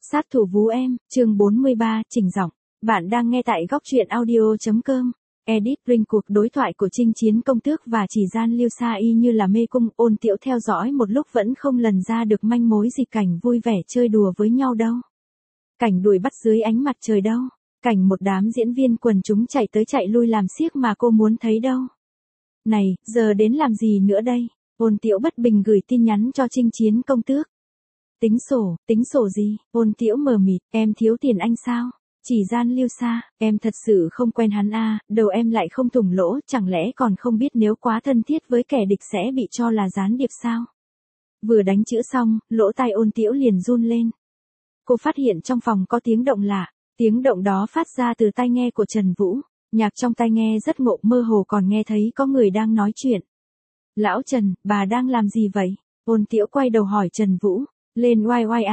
Sát thủ vú em, chương 43, chỉnh giọng. Bạn đang nghe tại góc truyện audio.com. Edit Ring cuộc đối thoại của Chinh Chiến Công Tước và Chỉ Gian Liêu Sa y như là mê cung. Ôn Tiễu theo dõi một lúc vẫn không lần ra được manh mối gì. Cảnh vui vẻ chơi đùa với nhau đâu. Cảnh đuổi bắt dưới ánh mặt trời đâu. Cảnh một đám diễn viên quần chúng chạy tới chạy lui làm xiếc mà cô muốn thấy đâu. Này, giờ đến làm gì nữa đây? Ôn Tiễu bất bình gửi tin nhắn cho Chinh Chiến Công Tước. Tính sổ gì? Ôn Tiễu mờ mịt, em thiếu tiền anh sao? Chỉ Gian Liêu Sa, em thật sự không quen hắn à, đầu em lại không thủng lỗ, chẳng lẽ còn không biết nếu quá thân thiết với kẻ địch sẽ bị cho là gián điệp sao? Vừa đánh chữ xong, lỗ tai Ôn Tiễu liền run lên. Cô phát hiện trong phòng có tiếng động lạ, tiếng động đó phát ra từ tai nghe của Trần Vũ, nhạc trong tai nghe rất ngộ, mơ hồ còn nghe thấy có người đang nói chuyện. Lão Trần, bà đang làm gì vậy? Ôn Tiễu quay đầu hỏi Trần Vũ. Lên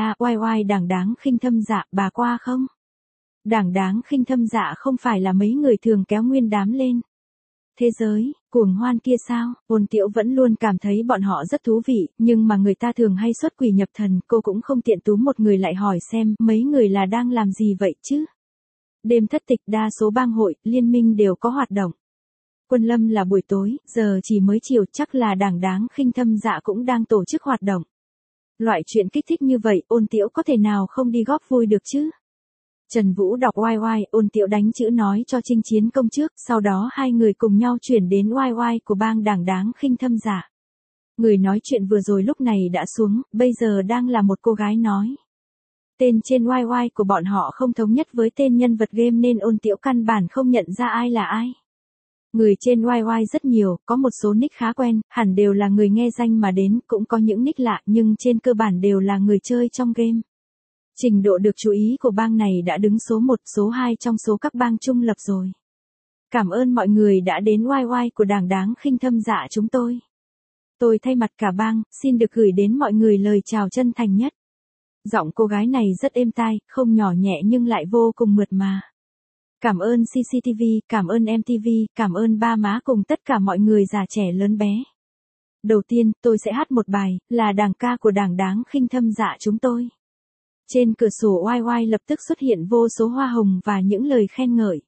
oai đảng đáng khinh thâm dạ, bà qua không? Đảng đáng khinh thâm dạ không phải là mấy người thường kéo nguyên đám lên. Thế giới, cuồng hoan kia sao? Ôn Tiễu vẫn luôn cảm thấy bọn họ rất thú vị, nhưng mà người ta thường hay xuất quỷ nhập thần, cô cũng không tiện túm một người lại hỏi xem mấy người là đang làm gì vậy chứ? Đêm thất tịch đa số bang hội, liên minh đều có hoạt động. Quân lâm là buổi tối, giờ chỉ mới chiều, chắc là đảng đáng khinh thâm dạ cũng đang tổ chức hoạt động. Loại chuyện kích thích như vậy, Ôn Tiễu có thể nào không đi góp vui được chứ? Trần Vũ đọc oai, Ôn Tiễu đánh chữ nói cho Chinh Chiến Công trước, sau đó hai người cùng nhau chuyển đến oai của bang đảng đáng khinh thâm dạ. Người nói chuyện vừa rồi lúc này đã xuống, bây giờ đang là một cô gái nói. Tên trên oai của bọn họ không thống nhất với tên nhân vật game nên Ôn Tiễu căn bản không nhận ra ai là ai. Người trên oai rất nhiều, có một số nick khá quen, hẳn đều là người nghe danh mà đến, cũng có những nick lạ nhưng trên cơ bản đều là người chơi trong game. Trình độ được chú ý của bang này đã đứng số 1, số 2 trong số các bang trung lập rồi. Cảm ơn mọi người đã đến oai của đảng đáng khinh thâm dạ chúng tôi. Tôi thay mặt cả bang, xin được gửi đến mọi người lời chào chân thành nhất. Giọng cô gái này rất êm tai, không nhỏ nhẹ nhưng lại vô cùng mượt mà. Cảm ơn CCTV, cảm ơn MTV, cảm ơn ba má cùng tất cả mọi người già trẻ lớn bé. Đầu tiên, tôi sẽ hát một bài, là đảng ca của đảng đáng khinh thâm dạ chúng tôi. Trên cửa sổ oai lập tức xuất hiện vô số hoa hồng và những lời khen ngợi.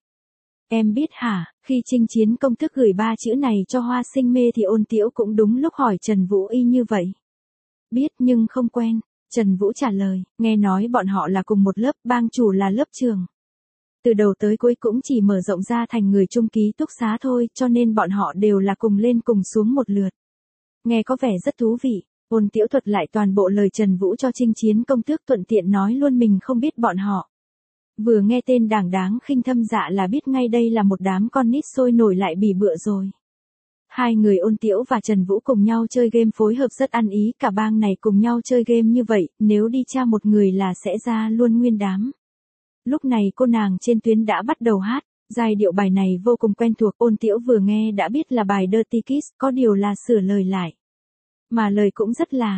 Em biết hả, khi Chinh Chiến Công Tước gửi 3 chữ này cho Hoa Sinh Mê thì Ôn Tiễu cũng đúng lúc hỏi Trần Vũ y như vậy. Biết nhưng không quen, Trần Vũ trả lời, nghe nói bọn họ là cùng một lớp, bang chủ là lớp trưởng. Từ đầu tới cuối cũng chỉ mở rộng ra thành người chung ký túc xá thôi, cho nên bọn họ đều là cùng lên cùng xuống một lượt. Nghe có vẻ rất thú vị, Ôn Tiễu thuật lại toàn bộ lời Trần Vũ cho Chinh Chiến Công Tước, thuận tiện nói luôn mình không biết bọn họ. Vừa nghe tên đảng đáng khinh thâm dạ là biết ngay đây là một đám con nít sôi nổi lại bỉ bựa rồi. Hai người Ôn Tiễu và Trần Vũ cùng nhau chơi game phối hợp rất ăn ý, cả bang này cùng nhau chơi game như vậy, nếu đi tra một người là sẽ ra luôn nguyên đám. Lúc này cô nàng trên tuyến đã bắt đầu hát, giai điệu bài này vô cùng quen thuộc, Ôn Tiễu vừa nghe đã biết là bài Dirty Kiss, có điều là sửa lời lại. Mà lời cũng rất là,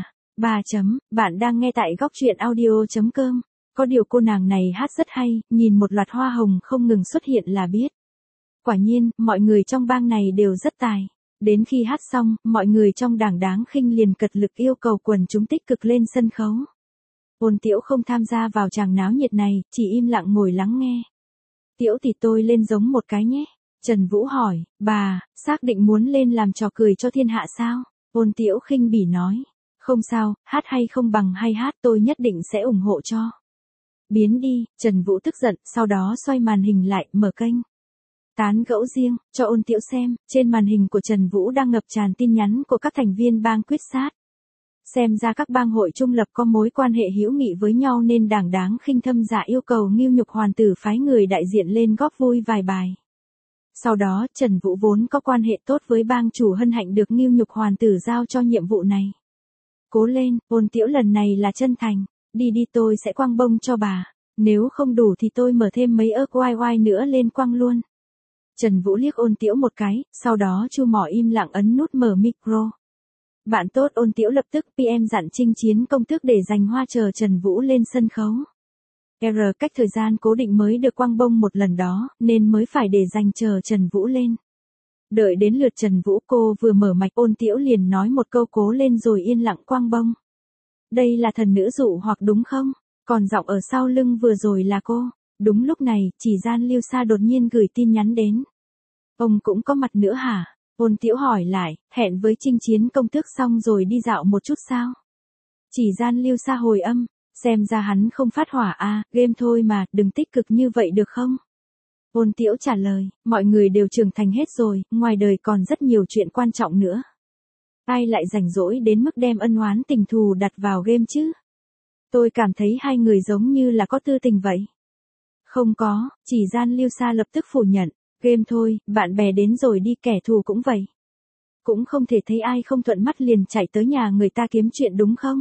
bạn đang nghe tại góc truyện audio.com, có điều cô nàng này hát rất hay, nhìn một loạt hoa hồng không ngừng xuất hiện là biết. Quả nhiên, mọi người trong bang này đều rất tài. Đến khi hát xong, mọi người trong đảng đáng khinh liền cật lực yêu cầu quần chúng tích cực lên sân khấu. Ôn Tiễu không tham gia vào tràng náo nhiệt này, chỉ im lặng ngồi lắng nghe. Tiễu thì tôi lên giống một cái nhé. Trần Vũ hỏi, bà, xác định muốn lên làm trò cười cho thiên hạ sao? Ôn Tiễu khinh bỉ nói, không sao, hát hay không bằng hay hát, tôi nhất định sẽ ủng hộ cho. Biến đi, Trần Vũ tức giận, sau đó xoay màn hình lại, mở kênh. Tán gẫu riêng, cho Ôn Tiễu xem, trên màn hình của Trần Vũ đang ngập tràn tin nhắn của các thành viên bang quyết sát. Xem ra các bang hội trung lập có mối quan hệ hữu nghị với nhau nên đảng đáng khinh thâm dạ yêu cầu Ngưu Nhục Hoàn Tử phái người đại diện lên góp vui vài bài. Sau đó, Trần Vũ vốn có quan hệ tốt với bang chủ hân hạnh được Ngưu Nhục Hoàn Tử giao cho nhiệm vụ này. Cố lên, Ôn Tiễu lần này là chân thành, đi tôi sẽ quăng bông cho bà, nếu không đủ thì tôi mở thêm mấy ớt oai nữa lên quăng luôn. Trần Vũ liếc Ôn Tiễu một cái, sau đó chu mỏ im lặng ấn nút mở micro. Bạn tốt, Ôn Tiễu lập tức PM dặn Chinh Chiến Công Tước để dành hoa chờ Trần Vũ lên sân khấu. Cách thời gian cố định mới được quăng bông một lần đó, nên mới phải để dành chờ Trần Vũ lên. Đợi đến lượt Trần Vũ, cô vừa mở mạch, Ôn Tiễu liền nói một câu cố lên rồi yên lặng quăng bông. Đây là thần nữ dụ hoặc đúng không? Còn giọng ở sau lưng vừa rồi là cô. Đúng lúc này, Chỉ Gian Lưu Sa đột nhiên gửi tin nhắn đến. Ông cũng có mặt nữa hả? Ôn Tiễu hỏi lại, hẹn với Chinh Chiến công tước xong rồi đi dạo một chút sao? Chỉ Gian Lưu Sa hồi âm, xem ra hắn không phát hỏa à, game thôi mà, đừng tích cực như vậy được không? Ôn Tiễu trả lời, mọi người đều trưởng thành hết rồi, ngoài đời còn rất nhiều chuyện quan trọng nữa. Ai lại rảnh rỗi đến mức đem ân oán tình thù đặt vào game chứ? Tôi cảm thấy hai người giống như là có tư tình vậy. Không có, Chỉ Gian Lưu Sa lập tức phủ nhận, game thôi, bạn bè đến rồi đi, kẻ thù cũng vậy. Cũng không thể thấy ai không thuận mắt liền chạy tới nhà người ta kiếm chuyện đúng không?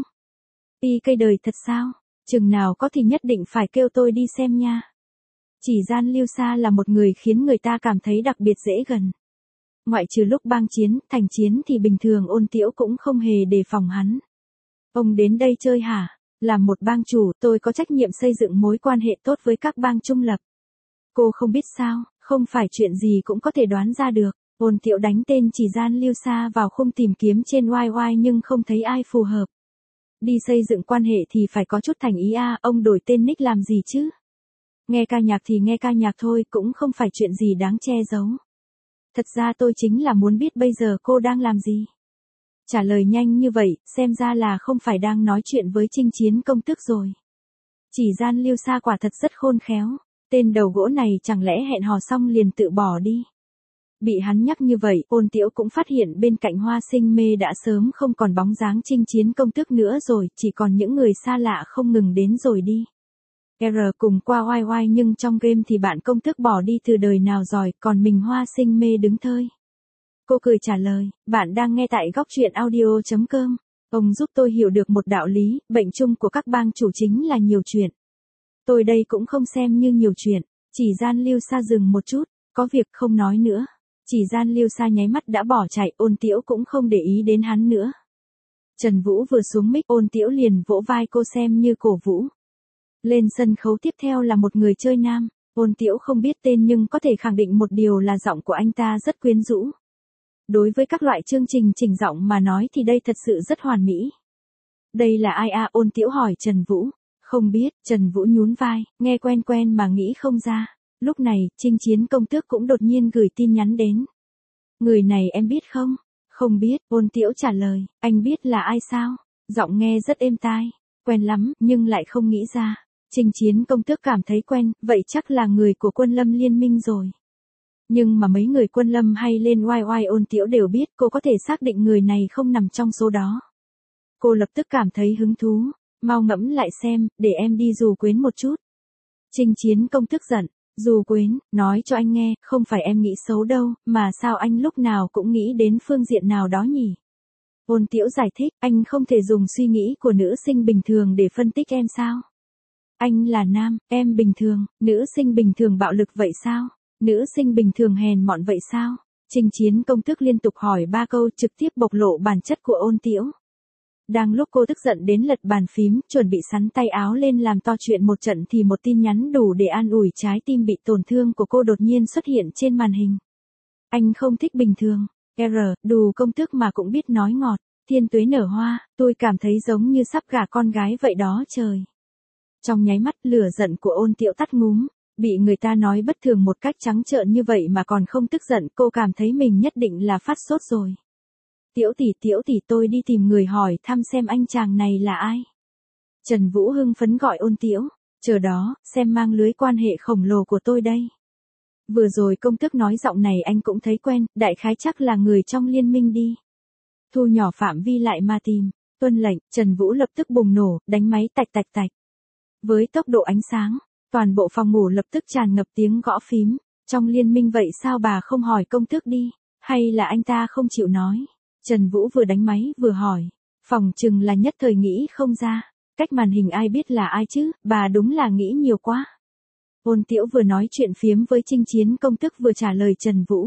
Y cây đời thật sao? Chừng nào có thì nhất định phải kêu tôi đi xem nha. Chỉ Gian Lưu Sa là một người khiến người ta cảm thấy đặc biệt dễ gần. Ngoại trừ lúc bang chiến, thành chiến thì bình thường Ôn Tiễu cũng không hề đề phòng hắn. Ông đến đây chơi hả? Làm một bang chủ, tôi có trách nhiệm xây dựng mối quan hệ tốt với các bang trung lập. Cô không biết sao, không phải chuyện gì cũng có thể đoán ra được. Ôn Tiễu đánh tên Chỉ Gian Lưu Sa vào khung tìm kiếm trên YY nhưng không thấy ai phù hợp. Đi xây dựng quan hệ thì phải có chút thành ý à, ông đổi tên nick làm gì chứ? Nghe ca nhạc thì nghe ca nhạc thôi, cũng không phải chuyện gì đáng che giấu. Thật ra tôi chính là muốn biết bây giờ cô đang làm gì. Trả lời nhanh như vậy, xem ra là không phải đang nói chuyện với Chinh Chiến công tước rồi. Chỉ Gian Lưu Sa quả thật rất khôn khéo, tên đầu gỗ này chẳng lẽ hẹn hò xong liền tự bỏ đi. Bị hắn nhắc như vậy, Ôn Tiễu cũng phát hiện bên cạnh Hoa Sinh Mê đã sớm không còn bóng dáng Chinh Chiến công tước nữa rồi, chỉ còn những người xa lạ không ngừng đến rồi đi. R cùng qua YY nhưng trong game thì bạn công tước bỏ đi từ đời nào rồi, còn mình Hoa Sinh Mê đứng thơi. Cô cười trả lời, bạn đang nghe tại góc truyện audio.com. Ông giúp tôi hiểu được một đạo lý, bệnh chung của các bang chủ chính là nhiều chuyện. Tôi đây cũng không xem như nhiều chuyện. Chỉ Gian Lưu Sa dừng một chút, có việc không nói nữa. Chỉ Gian Lưu Sa nháy mắt đã bỏ chạy, Ôn Tiễu cũng không để ý đến hắn nữa. Trần Vũ vừa xuống mic, Ôn Tiễu liền vỗ vai cô xem như cổ vũ. Lên sân khấu tiếp theo là một người chơi nam, Ôn Tiễu không biết tên nhưng có thể khẳng định một điều là giọng của anh ta rất quyến rũ. Đối với các loại chương trình chỉnh giọng mà nói thì đây thật sự rất hoàn mỹ. Đây là ai à? Ôn Tiễu hỏi Trần Vũ. Không biết, Trần Vũ nhún vai, nghe quen quen mà nghĩ không ra. Lúc này, Chinh Chiến công tước cũng đột nhiên gửi tin nhắn đến. Người này em biết không? Không biết, Ôn Tiễu trả lời, anh biết là ai sao? Giọng nghe rất êm tai, quen lắm, nhưng lại không nghĩ ra. Chinh Chiến công tước cảm thấy quen, vậy chắc là người của Quân Lâm Liên minh rồi. Nhưng mà mấy người Quân Lâm hay lên YY Ôn Tiễu đều biết, cô có thể xác định người này không nằm trong số đó. Cô lập tức cảm thấy hứng thú, mau ngẫm lại xem, để em đi dù quến một chút. Chinh Chiến công tức giận, dù quến, nói cho anh nghe, không phải em nghĩ xấu đâu, mà sao anh lúc nào cũng nghĩ đến phương diện nào đó nhỉ? Ôn Tiễu giải thích, anh không thể dùng suy nghĩ của nữ sinh bình thường để phân tích em sao? Anh là nam, em bình thường, nữ sinh bình thường bạo lực vậy sao? Nữ sinh bình thường hèn mọn vậy sao? Chinh Chiến công tước liên tục hỏi 3 câu trực tiếp bộc lộ bản chất của Ôn Tiễu. Đang lúc cô tức giận đến lật bàn phím, chuẩn bị sắn tay áo lên làm to chuyện một trận thì một tin nhắn đủ để an ủi trái tim bị tổn thương của cô đột nhiên xuất hiện trên màn hình. Anh không thích bình thường. Đù công tước mà cũng biết nói ngọt. Thiên tuế nở hoa, tôi cảm thấy giống như sắp gả con gái vậy đó trời. Trong nháy mắt lửa giận của Ôn Tiễu tắt ngúm. Bị người ta nói bất thường một cách trắng trợn như vậy mà còn không tức giận, cô cảm thấy mình nhất định là phát sốt rồi. Tiểu tỷ tôi đi tìm người hỏi thăm xem anh chàng này là ai. Trần Vũ hưng phấn gọi Ôn Tiễu, chờ đó, xem mang lưới quan hệ khổng lồ của tôi đây. Vừa rồi công tước nói giọng này anh cũng thấy quen, đại khái chắc là người trong liên minh đi. Thu nhỏ phạm vi lại mà tìm, tuân lệnh, Trần Vũ lập tức bùng nổ, đánh máy tạch tạch tạch. Với tốc độ ánh sáng, toàn bộ phòng ngủ lập tức tràn ngập tiếng gõ phím, trong liên minh vậy sao bà không hỏi công tước đi, hay là anh ta không chịu nói. Trần Vũ vừa đánh máy vừa hỏi, phòng chừng là nhất thời nghĩ không ra, cách màn hình ai biết là ai chứ, bà đúng là nghĩ nhiều quá. Ôn Tiễu vừa nói chuyện phiếm với Chinh Chiến công tước vừa trả lời Trần Vũ.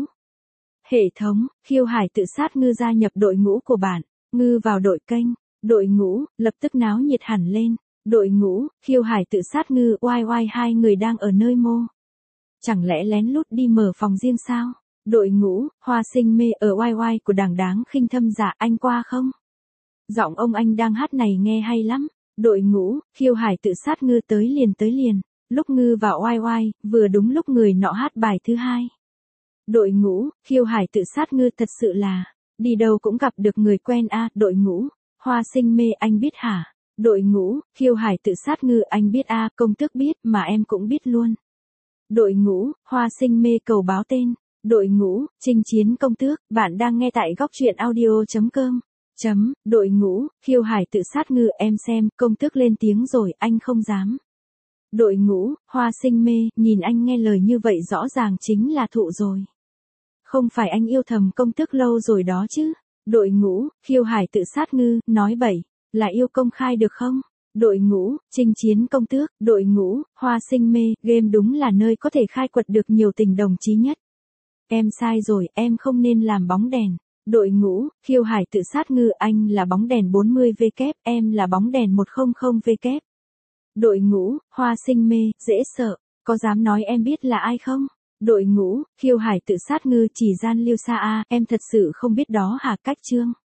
Hệ thống, Khiêu Hải tự sát ngư gia nhập đội ngũ của bạn, ngư vào đội kênh, đội ngũ, lập tức náo nhiệt hẳn lên. Đội ngũ, Khiêu Hải tự sát ngư, YY hai người đang ở nơi mô. Chẳng lẽ lén lút đi mở phòng riêng sao? Đội ngũ, Hoa Sinh Mê ở YY của đảng đáng khinh thâm dạ, anh qua không? Giọng ông anh đang hát này nghe hay lắm. Đội ngũ, khiêu hải tự sát ngư tới liền. Lúc ngư vào oai oai, vừa đúng lúc người nọ hát bài thứ hai. Đội ngũ, khiêu hải tự sát ngư thật sự là, đi đâu cũng gặp được người quen a. Đội ngũ, hoa sinh mê anh biết hả? Đội ngũ, khiêu hải tự sát ngư anh biết a. Công tước biết mà em cũng biết luôn. Đội ngũ, hoa sinh mê cầu báo tên. Đội ngũ, chinh chiến công tước, bạn đang nghe tại góc truyện audio.com. Đội ngũ, khiêu hải tự sát ngư em xem, công tước lên tiếng rồi anh không dám. Đội ngũ, hoa sinh mê, nhìn anh nghe lời như vậy rõ ràng chính là thụ rồi. Không phải anh yêu thầm công tước lâu rồi đó chứ. Đội ngũ, khiêu hải tự sát ngư, nói bậy, là yêu công khai được không? Đội ngũ, chinh chiến công tước, đội ngũ, hoa sinh mê, game đúng là nơi có thể khai quật được nhiều tình đồng chí nhất. Em sai rồi, em không nên làm bóng đèn. Đội ngũ, khiêu hải tự sát ngư anh là bóng đèn 40W, em là bóng đèn 100W. Đội ngũ, hoa sinh mê, dễ sợ, có dám nói em biết là ai không? Đội ngũ, khiêu hải tự sát ngư chỉ gian Liêu Sa a, em thật sự không biết đó hả Cách Trương?